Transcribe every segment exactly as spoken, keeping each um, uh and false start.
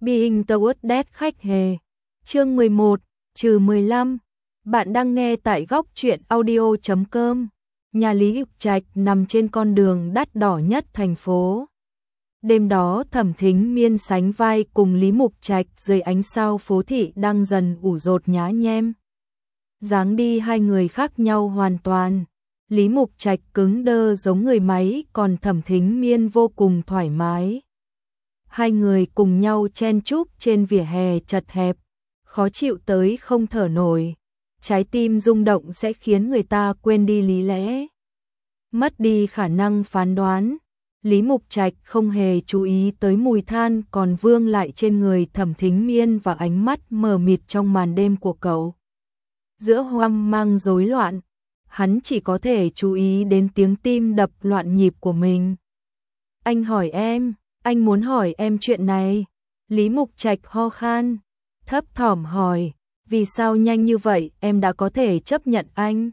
Being Towards Death khách hề. Chương mười một, trừ mười lăm. Bạn đang nghe tại góc truyện audio chấm com. Nhà Lý Dục Trạch nằm trên con đường đắt đỏ nhất thành phố. Đêm đó Thẩm Thính Miên sánh vai cùng Lý Mục Trạch dưới ánh sao phố thị đang dần ủ rột nhá nhem. Dáng đi hai người khác nhau hoàn toàn. Lý Mục Trạch cứng đơ giống người máy, còn Thẩm Thính Miên vô cùng thoải mái. Hai người cùng nhau chen chúc trên vỉa hè chật hẹp, khó chịu tới không thở nổi. Trái tim rung động sẽ khiến người ta quên đi lý lẽ, mất đi khả năng phán đoán. Lý Mục Trạch không hề chú ý tới mùi than còn vương lại trên người Thẩm Thính Miên và ánh mắt mờ mịt trong màn đêm của cậu. Giữa hoang mang rối loạn, hắn chỉ có thể chú ý đến tiếng tim đập loạn nhịp của mình. Anh hỏi em, anh muốn hỏi em chuyện này. Lý Mục Trạch ho khan, thấp thỏm hỏi, vì sao nhanh như vậy em đã có thể chấp nhận anh?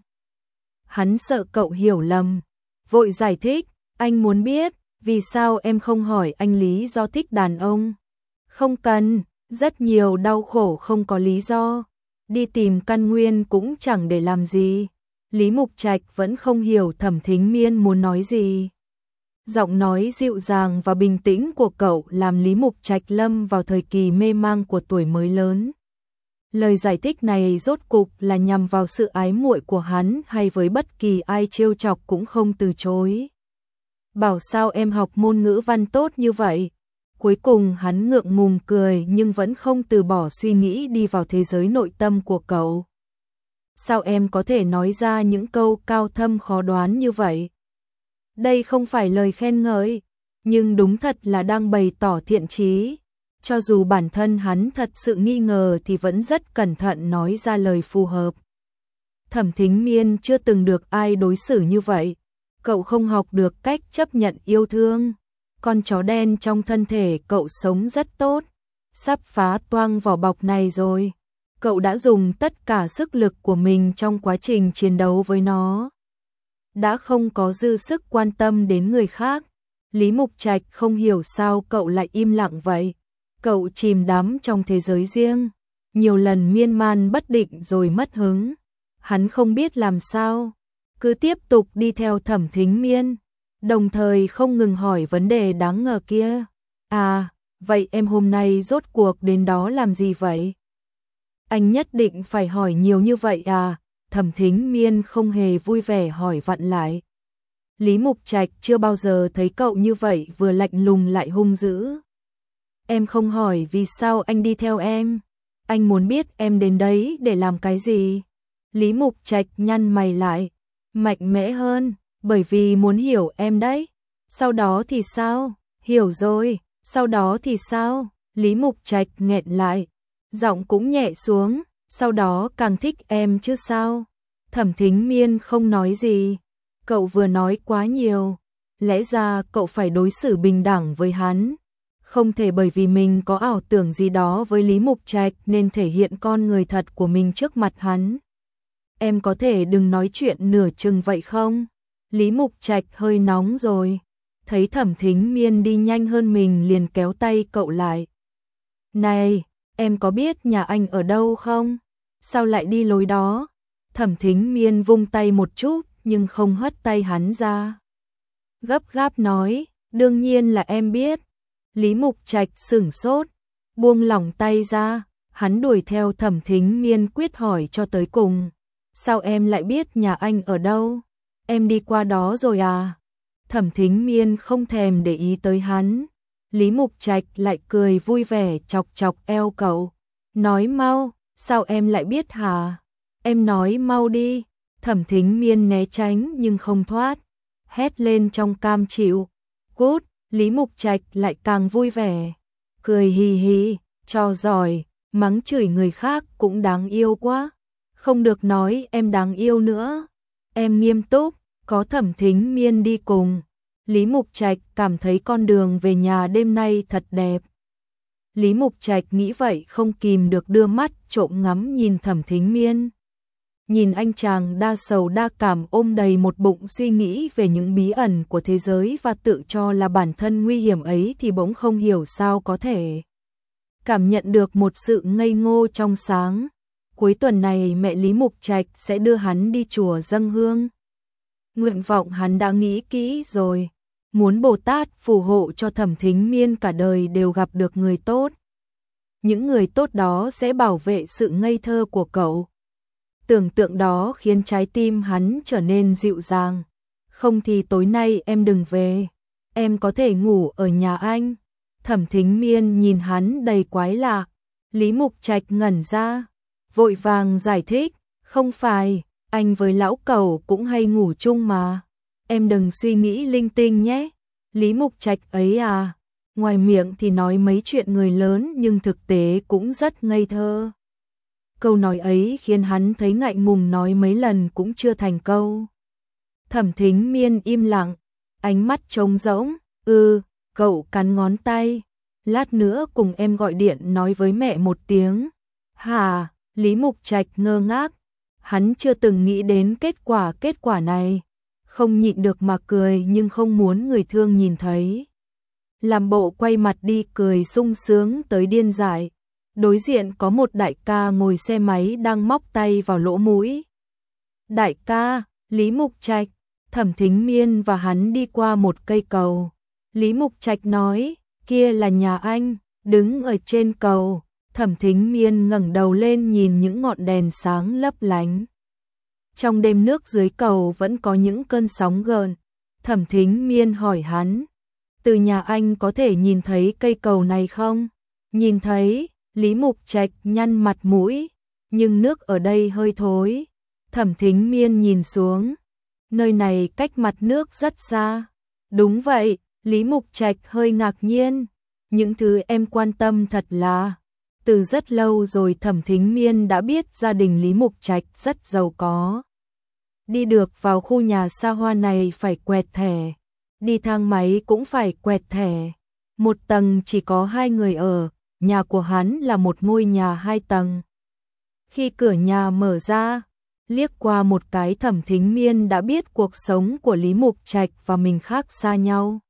Hắn sợ cậu hiểu lầm, vội giải thích, anh muốn biết, vì sao em không hỏi anh lý do thích đàn ông? Không cần, rất nhiều đau khổ không có lý do, đi tìm căn nguyên cũng chẳng để làm gì. Lý Mục Trạch vẫn không hiểu Thẩm Thính Miên muốn nói gì. Giọng nói dịu dàng và bình tĩnh của cậu làm Lý Mục Trạch lâm vào thời kỳ mê mang của tuổi mới lớn. Lời giải thích này rốt cục là nhằm vào sự ái muội của hắn hay với bất kỳ ai trêu chọc cũng không từ chối. Bảo sao em học môn ngữ văn tốt như vậy? Cuối cùng hắn ngượng ngùng cười nhưng vẫn không từ bỏ suy nghĩ đi vào thế giới nội tâm của cậu. Sao em có thể nói ra những câu cao thâm khó đoán như vậy? Đây không phải lời khen ngợi, nhưng đúng thật là đang bày tỏ thiện chí. Cho dù bản thân hắn thật sự nghi ngờ thì vẫn rất cẩn thận nói ra lời phù hợp. Thẩm Thính Miên chưa từng được ai đối xử như vậy. Cậu không học được cách chấp nhận yêu thương. Con chó đen trong thân thể cậu sống rất tốt, sắp phá toang vỏ bọc này rồi. Cậu đã dùng tất cả sức lực của mình trong quá trình chiến đấu với nó, đã không có dư sức quan tâm đến người khác. Lý Mục Trạch không hiểu sao cậu lại im lặng vậy. Cậu chìm đắm trong thế giới riêng, nhiều lần miên man bất định rồi mất hứng. Hắn không biết làm sao, cứ tiếp tục đi theo Thẩm Thính Miên, đồng thời không ngừng hỏi vấn đề đáng ngờ kia. À, vậy em hôm nay rốt cuộc đến đó làm gì vậy? Anh nhất định phải hỏi nhiều như vậy à? Thẩm Thính Miên không hề vui vẻ hỏi vặn lại. Lý Mục Trạch chưa bao giờ thấy cậu như vậy, vừa lạnh lùng lại hung dữ. Em không hỏi vì sao anh đi theo em. Anh muốn biết em đến đấy để làm cái gì? Lý Mục Trạch nhăn mày lại, mạnh mẽ hơn, bởi vì muốn hiểu em đấy. Sau đó thì sao? Hiểu rồi, sau đó thì sao? Lý Mục Trạch nghẹn lại, giọng cũng nhẹ xuống, sau đó càng thích em chứ sao? Thẩm Thính Miên không nói gì. Cậu vừa nói quá nhiều. Lẽ ra cậu phải đối xử bình đẳng với hắn, không thể bởi vì mình có ảo tưởng gì đó với Lý Mục Trạch nên thể hiện con người thật của mình trước mặt hắn. Em có thể đừng nói chuyện nửa chừng vậy không? Lý Mục Trạch hơi nóng rồi. Thấy Thẩm Thính Miên đi nhanh hơn mình liền kéo tay cậu lại. Này, em có biết nhà anh ở đâu không? Sao lại đi lối đó? Thẩm Thính Miên vung tay một chút nhưng không hất tay hắn ra. Gấp gáp nói, đương nhiên là em biết. Lý Mục Trạch sửng sốt, buông lỏng tay ra, hắn đuổi theo Thẩm Thính Miên quyết hỏi cho tới cùng. Sao em lại biết nhà anh ở đâu? Em đi qua đó rồi à? Thẩm Thính Miên không thèm để ý tới hắn. Lý Mục Trạch lại cười vui vẻ chọc chọc eo cậu. Nói mau, sao em lại biết hả? Em nói mau đi. Thẩm Thính Miên né tránh nhưng không thoát, hét lên trong cam chịu. Cút. Lý Mục Trạch lại càng vui vẻ, cười hì hì, cho giỏi, mắng chửi người khác cũng đáng yêu quá. Không được nói em đáng yêu nữa. Em nghiêm túc, có Thẩm Thính Miên đi cùng. Lý Mục Trạch cảm thấy con đường về nhà đêm nay thật đẹp. Lý Mục Trạch nghĩ vậy không kìm được đưa mắt trộm ngắm nhìn Thẩm Thính Miên. Nhìn anh chàng đa sầu đa cảm ôm đầy một bụng suy nghĩ về những bí ẩn của thế giới và tự cho là bản thân nguy hiểm ấy thì bỗng không hiểu sao có thể cảm nhận được một sự ngây ngô trong sáng. Cuối tuần này mẹ Lý Mục Trạch sẽ đưa hắn đi chùa dâng hương. Nguyện vọng hắn đã nghĩ kỹ rồi, muốn Bồ Tát phù hộ cho Thẩm Thính Miên cả đời đều gặp được người tốt. Những người tốt đó sẽ bảo vệ sự ngây thơ của cậu. Tưởng tượng đó khiến trái tim hắn trở nên dịu dàng. Không thì tối nay em đừng về, em có thể ngủ ở nhà anh. Thẩm Thính Miên nhìn hắn đầy quái lạ. Lý Mục Trạch ngẩn ra, vội vàng giải thích, không phải, anh với lão cẩu cũng hay ngủ chung mà. Em đừng suy nghĩ linh tinh nhé. Lý Mục Trạch ấy à, ngoài miệng thì nói mấy chuyện người lớn nhưng thực tế cũng rất ngây thơ. Câu nói ấy khiến hắn thấy ngại ngùng, nói mấy lần cũng chưa thành câu. Thẩm Thính Miên im lặng, ánh mắt trống rỗng. Ừ, cậu cắn ngón tay. Lát nữa cùng em gọi điện nói với mẹ một tiếng. Hả? Lý Mục Trạch ngơ ngác. Hắn chưa từng nghĩ đến kết quả kết quả này. Không nhịn được mà cười nhưng không muốn người thương nhìn thấy. Làm bộ quay mặt đi cười sung sướng tới điên dại. Đối diện có một đại ca ngồi xe máy đang móc tay vào lỗ mũi. Đại ca, Lý Mục Trạch. Thẩm Thính Miên và hắn đi qua một cây cầu. Lý Mục Trạch nói, kia là nhà anh. Đứng ở trên cầu, Thẩm Thính Miên ngẩng đầu lên nhìn những ngọn đèn sáng lấp lánh. Trong đêm nước dưới cầu vẫn có những cơn sóng gợn. Thẩm Thính Miên hỏi hắn, từ nhà anh có thể nhìn thấy cây cầu này không? Nhìn thấy. Lý Mục Trạch nhăn mặt mũi, nhưng nước ở đây hơi thối. Thẩm Thính Miên nhìn xuống, nơi này cách mặt nước rất xa. Đúng vậy, Lý Mục Trạch hơi ngạc nhiên. Những thứ em quan tâm thật là... Từ rất lâu rồi Thẩm Thính Miên đã biết gia đình Lý Mục Trạch rất giàu có. Đi được vào khu nhà xa hoa này phải quẹt thẻ, đi thang máy cũng phải quẹt thẻ. Một tầng chỉ có hai người ở, nhà của hắn là một ngôi nhà hai tầng. Khi cửa nhà mở ra, liếc qua một cái Thẩm Thính Miên đã biết cuộc sống của Lý Mục Trạch và mình khác xa nhau.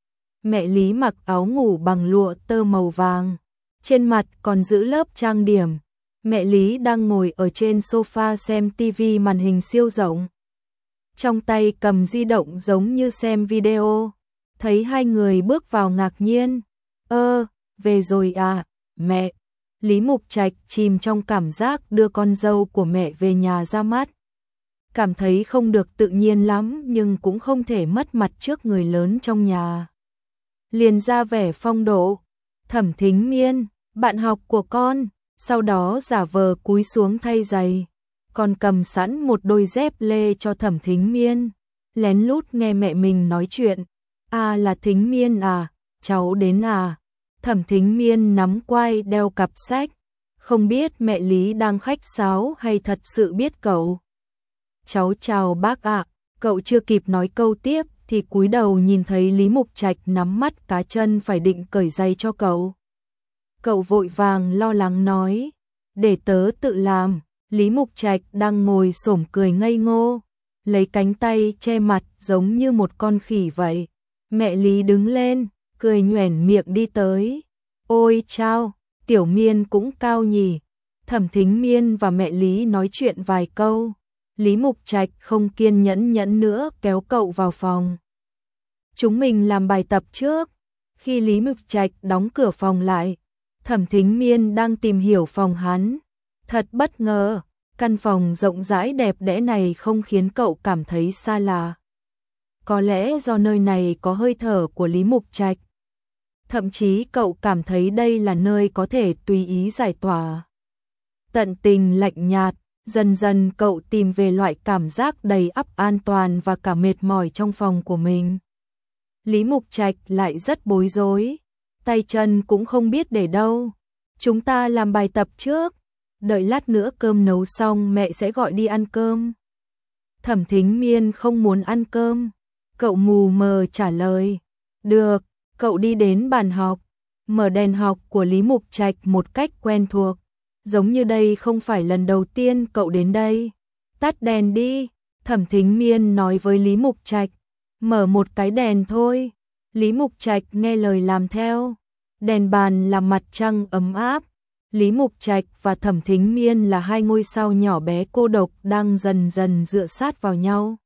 Mẹ Lý mặc áo ngủ bằng lụa tơ màu vàng, trên mặt còn giữ lớp trang điểm. Mẹ Lý đang ngồi ở trên sofa xem tivi màn hình siêu rộng. Trong tay cầm di động giống như xem video. Thấy hai người bước vào ngạc nhiên. Ơ, về rồi à, mẹ. Lý Mục Trạch chìm trong cảm giác đưa con dâu của mẹ về nhà ra mắt. Cảm thấy không được tự nhiên lắm nhưng cũng không thể mất mặt trước người lớn trong nhà. Liền ra vẻ phong độ. Thẩm Thính Miên, bạn học của con, sau đó giả vờ cúi xuống thay giày. Còn cầm sẵn một đôi dép lê cho Thẩm Thính Miên. Lén lút nghe mẹ mình nói chuyện. À là Thính Miên à, cháu đến à. Thẩm Thính Miên nắm quai đeo cặp sách. Không biết mẹ Lý đang khách sáo hay thật sự biết cậu. Cháu chào bác ạ. Cậu chưa kịp nói câu tiếp thì cúi đầu nhìn thấy Lý Mục Trạch nắm mắt cá chân phải định cởi giày cho cậu. Cậu vội vàng lo lắng nói, để tớ tự làm. Lý Mục Trạch đang ngồi xổm cười ngây ngô, lấy cánh tay che mặt giống như một con khỉ vậy. Mẹ Lý đứng lên, cười nhoẻn miệng đi tới. Ôi chao, Tiểu Miên cũng cao nhỉ. Thẩm Thính Miên và mẹ Lý nói chuyện vài câu. Lý Mục Trạch không kiên nhẫn nhẫn nữa kéo cậu vào phòng. Chúng mình làm bài tập trước. Khi Lý Mục Trạch đóng cửa phòng lại, Thẩm Thính Miên đang tìm hiểu phòng hắn. Thật bất ngờ, căn phòng rộng rãi đẹp đẽ này không khiến cậu cảm thấy xa lạ. Có lẽ do nơi này có hơi thở của Lý Mục Trạch. Thậm chí cậu cảm thấy đây là nơi có thể tùy ý giải tỏa. Tận tình lạnh nhạt, dần dần cậu tìm về loại cảm giác đầy ắp an toàn và cả mệt mỏi trong phòng của mình. Lý Mục Trạch lại rất bối rối, tay chân cũng không biết để đâu. Chúng ta làm bài tập trước, đợi lát nữa cơm nấu xong mẹ sẽ gọi đi ăn cơm. Thẩm Thính Miên không muốn ăn cơm, cậu mù mờ trả lời. Được, cậu đi đến bàn học, mở đèn học của Lý Mục Trạch một cách quen thuộc. Giống như đây không phải lần đầu tiên cậu đến đây. Tắt đèn đi, Thẩm Thính Miên nói với Lý Mục Trạch. Mở một cái đèn thôi. Lý Mục Trạch nghe lời làm theo. Đèn bàn là mặt trăng ấm áp. Lý Mục Trạch và Thẩm Thính Miên là hai ngôi sao nhỏ bé cô độc đang dần dần dựa sát vào nhau.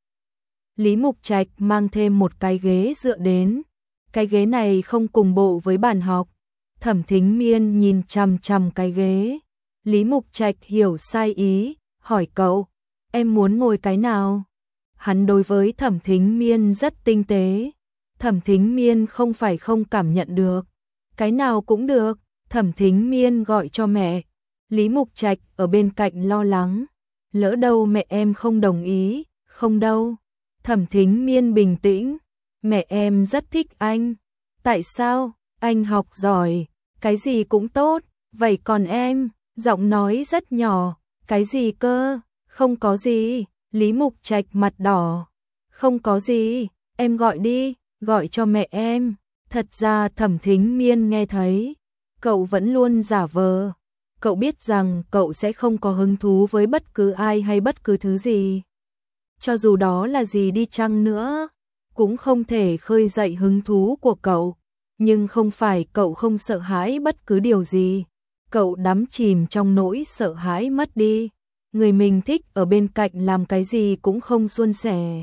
Lý Mục Trạch mang thêm một cái ghế dựa đến. Cái ghế này không cùng bộ với bàn học. Thẩm Thính Miên nhìn chằm chằm cái ghế. Lý Mục Trạch hiểu sai ý, hỏi cậu, em muốn ngồi cái nào? Hắn đối với Thẩm Thính Miên rất tinh tế. Thẩm Thính Miên không phải không cảm nhận được. Cái nào cũng được. Thẩm Thính Miên gọi cho mẹ. Lý Mục Trạch ở bên cạnh lo lắng. Lỡ đâu mẹ em không đồng ý, không đâu. Thẩm Thính Miên bình tĩnh. Mẹ em rất thích anh. Tại sao? Anh học giỏi, cái gì cũng tốt. Vậy còn em? Giọng nói rất nhỏ. Cái gì cơ? Không có gì. Lý Mục Trạch mặt đỏ. Không có gì, em gọi đi, gọi cho mẹ em. Thật ra Thẩm Thính Miên nghe thấy. Cậu vẫn luôn giả vờ. Cậu biết rằng cậu sẽ không có hứng thú với bất cứ ai hay bất cứ thứ gì. Cho dù đó là gì đi chăng nữa, cũng không thể khơi dậy hứng thú của cậu. Nhưng không phải cậu không sợ hãi bất cứ điều gì. Cậu đắm chìm trong nỗi sợ hãi mất đi. Người mình thích ở bên cạnh làm cái gì cũng không suôn sẻ.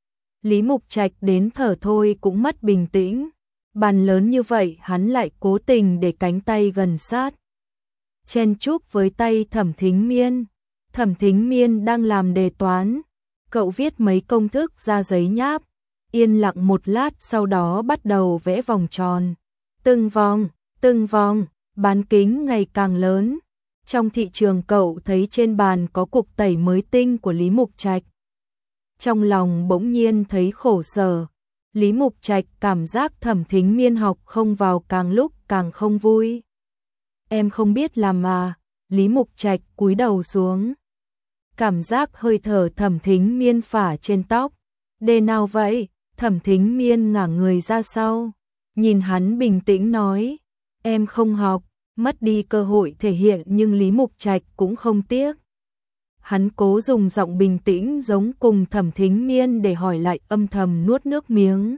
Lý Mục Trạch đến thở thôi cũng mất bình tĩnh. Bàn lớn như vậy hắn lại cố tình để cánh tay gần sát. Chen chúc với tay Thẩm Thính Miên. Thẩm Thính Miên đang làm đề toán. Cậu viết mấy công thức ra giấy nháp. Yên lặng một lát sau đó bắt đầu vẽ vòng tròn. Từng vòng, từng vòng, bán kính ngày càng lớn. Trong thị trường cậu thấy trên bàn có cục tẩy mới tinh của Lý Mục Trạch. Trong lòng bỗng nhiên thấy khổ sở. Lý Mục Trạch cảm giác Thẩm Thính Miên học không vào càng lúc càng không vui. Em không biết làm mà. Lý Mục Trạch cúi đầu xuống. Cảm giác hơi thở Thẩm Thính Miên phả trên tóc. Đề nào vậy? Thẩm Thính Miên ngả người ra sau. Nhìn hắn bình tĩnh nói. Em không học. Mất đi cơ hội thể hiện nhưng Lý Mục Trạch cũng không tiếc. Hắn cố dùng giọng bình tĩnh giống cùng Thẩm Thính Miên để hỏi lại, âm thầm nuốt nước miếng.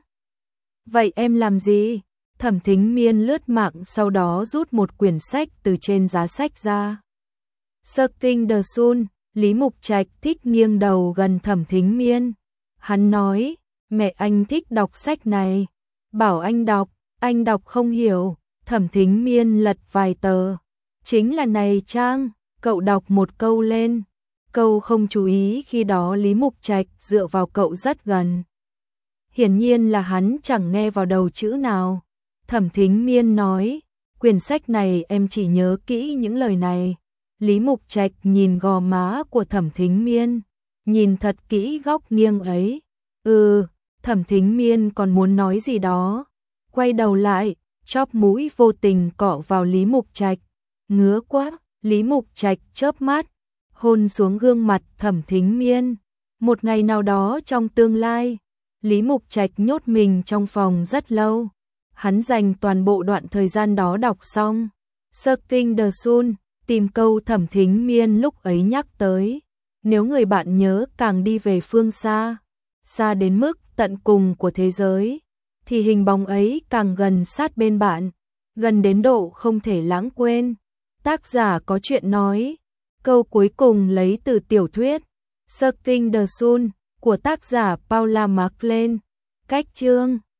Vậy em làm gì? Thẩm Thính Miên lướt mạng sau đó rút một quyển sách từ trên giá sách ra. Searching the Sun. Lý Mục Trạch thích nghiêng đầu gần Thẩm Thính Miên. Hắn nói, mẹ anh thích đọc sách này. Bảo anh đọc, anh đọc không hiểu. Thẩm Thính Miên lật vài tờ. Chính là này Trang, cậu đọc một câu lên. Câu không chú ý khi đó Lý Mục Trạch dựa vào cậu rất gần. Hiển nhiên là hắn chẳng nghe vào đầu chữ nào. Thẩm Thính Miên nói, quyển sách này em chỉ nhớ kỹ những lời này. Lý Mục Trạch nhìn gò má của Thẩm Thính Miên, nhìn thật kỹ góc nghiêng ấy. Ừ, Thẩm Thính Miên còn muốn nói gì đó. Quay đầu lại, chóp mũi vô tình cọ vào Lý Mục Trạch. Ngứa quá, Lý Mục Trạch chớp mắt, hôn xuống gương mặt Thẩm Thính Miên. Một ngày nào đó trong tương lai, Lý Mục Trạch nhốt mình trong phòng rất lâu. Hắn dành toàn bộ đoạn thời gian đó đọc xong Searching the Sun, tìm câu Thẩm Thính Miên lúc ấy nhắc tới. Nếu người bạn nhớ càng đi về phương xa, xa đến mức tận cùng của thế giới, thì hình bóng ấy càng gần sát bên bạn, gần đến độ không thể lãng quên. Tác giả có chuyện nói, câu cuối cùng lấy từ tiểu thuyết Searching the Sun của tác giả Paula McLain. Cách chương